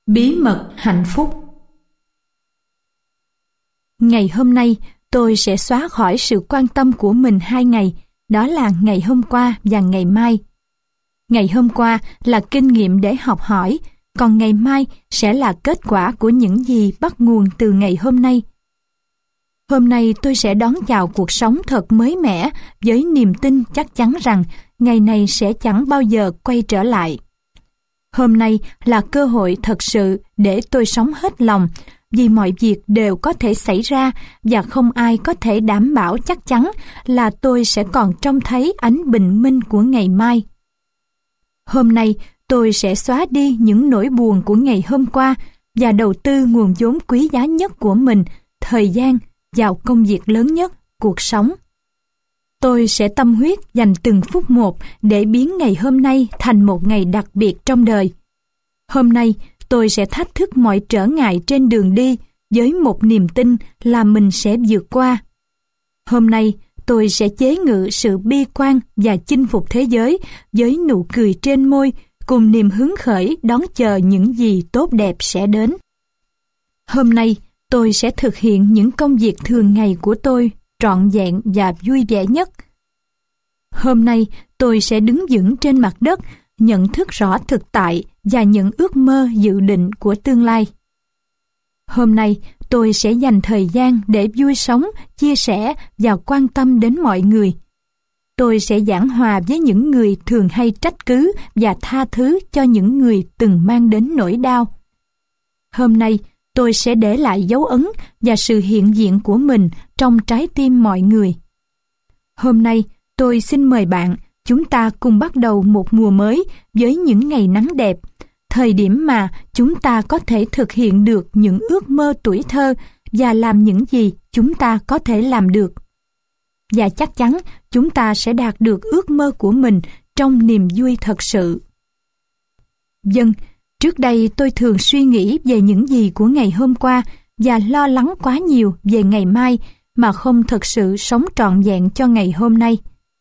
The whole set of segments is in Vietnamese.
Bí mật hạnh phúc. Ngày hôm nay, tôi sẽ xóa khỏi sự quan tâm của mình 2 ngày, đó là ngày hôm qua và ngày mai. Ngày hôm qua là kinh nghiệm để học hỏi, còn ngày mai sẽ là kết quả của những gì bắt nguồn từ ngày hôm nay. Hôm nay tôi sẽ đón chào cuộc sống thật mới mẻ với niềm tin chắc chắn rằng ngày này sẽ chẳng bao giờ quay trở lại. Hôm nay là cơ hội thật sự để tôi sống hết lòng, vì mọi việc đều có thể xảy ra và không ai có thể đảm bảo chắc chắn là tôi sẽ còn trông thấy ánh bình minh của ngày mai. Hôm nay tôi sẽ xóa đi những nỗi buồn của ngày hôm qua và đầu tư nguồn vốn quý giá nhất của mình, thời gian, vào công việc lớn nhất, cuộc sống. Tôi sẽ tâm huyết dành từng phút một để biến ngày hôm nay thành một ngày đặc biệt trong đời. Hôm nay, tôi sẽ thách thức mọi trở ngại trên đường đi với một niềm tin là mình sẽ vượt qua. Hôm nay, tôi sẽ chế ngự sự bi quan và chinh phục thế giới với nụ cười trên môi cùng niềm hứng khởi đón chờ những gì tốt đẹp sẽ đến. Hôm nay, tôi sẽ thực hiện những công việc thường ngày của tôi trọn vẹn và vui vẻ nhất. Hôm nay, tôi sẽ đứng vững trên mặt đất, nhận thức rõ thực tại và những ước mơ dự định của tương lai. Hôm nay, tôi sẽ dành thời gian để vui sống, chia sẻ và quan tâm đến mọi người. Tôi sẽ giảng hòa với những người thường hay trách cứ và tha thứ cho những người từng mang đến nỗi đau. Hôm nay, tôi sẽ để lại dấu ấn và sự hiện diện của mình trong trái tim mọi người. Hôm nay, tôi xin mời bạn, chúng ta cùng bắt đầu một mùa mới với những ngày nắng đẹp, thời điểm mà chúng ta có thể thực hiện được những ước mơ tuổi thơ và làm những gì chúng ta có thể làm được. Và chắc chắn chúng ta sẽ đạt được ước mơ của mình trong niềm vui thật sự. Vâng, trước đây tôi thường suy nghĩ về những gì của ngày hôm qua và lo lắng quá nhiều về ngày mai mà không thực sự sống trọn vẹn cho ngày hôm nay.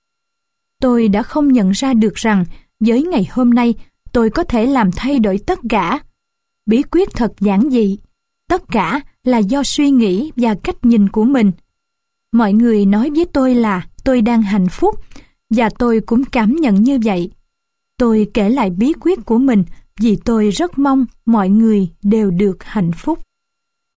Tôi đã không nhận ra được rằng với ngày hôm nay tôi có thể làm thay đổi tất cả. Bí quyết thật giản dị. Tất cả là do suy nghĩ và cách nhìn của mình. Mọi người nói với tôi là tôi đang hạnh phúc và tôi cũng cảm nhận như vậy. Tôi kể lại bí quyết của mình vì tôi rất mong mọi người đều được hạnh phúc.